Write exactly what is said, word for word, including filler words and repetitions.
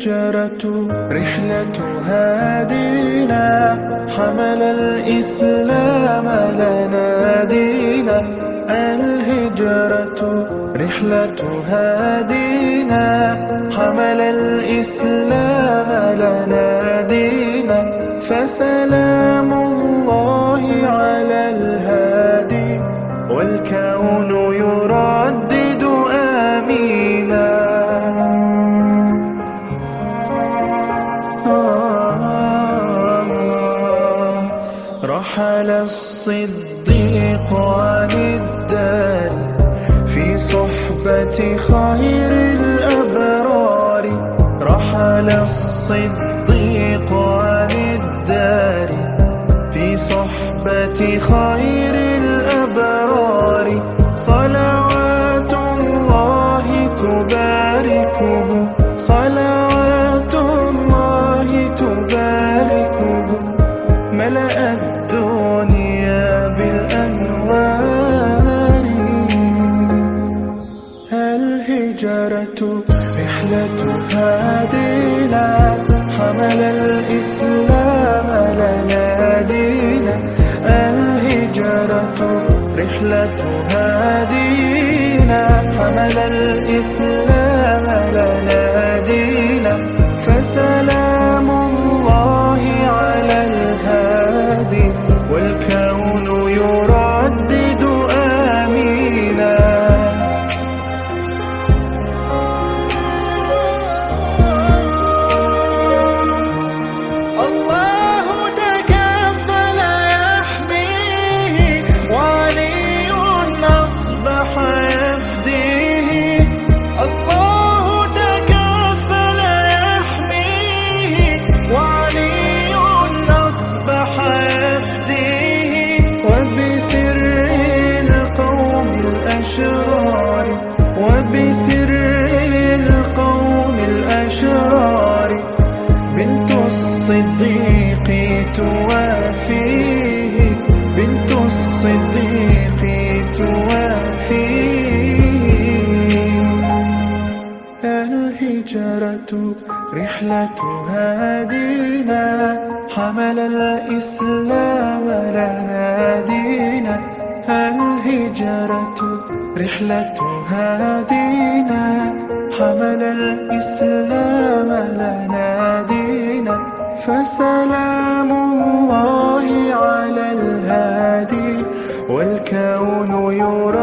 الهجرة رحلة هادينا، حمل الإسلام لنا دينا. الهجرة رحلة هادينا، حمل الإسلام لنا دينا. فسلام الله على الهادي، والكون يردد آمينا. رحل الصديق عن الدار في صحبة خير الأبرار. رحل الصديق عن الدار في صحبة خير الأبرار. صلوات الله تباركه، صلوات الله تباركه. ملأ الدنيا بالأنوار. الهجرة رحلة هادينا، حمل الإسلام لنا دينا. الهجرة رحلة هادينا، حمل الإسلام لنا دينا. فسلام الله على الهادي، والكون يردد آمينا. الله تكفل يحميه، وعلي أصبح يفديه. الله تكفل يحميه، وعلي أصبح يفديه. وبسر القوم الأشرار، وبسر القوم الأشرار. بنت الصديق توافيه، بنت الصديق توافيه. الهجرة رحلة هادينا، حمل الإسلام لنا دينا. الهجرة رحلة هادينا، حمل الإسلام لنا دينا. فسلام الله على الهادي، والكون يرى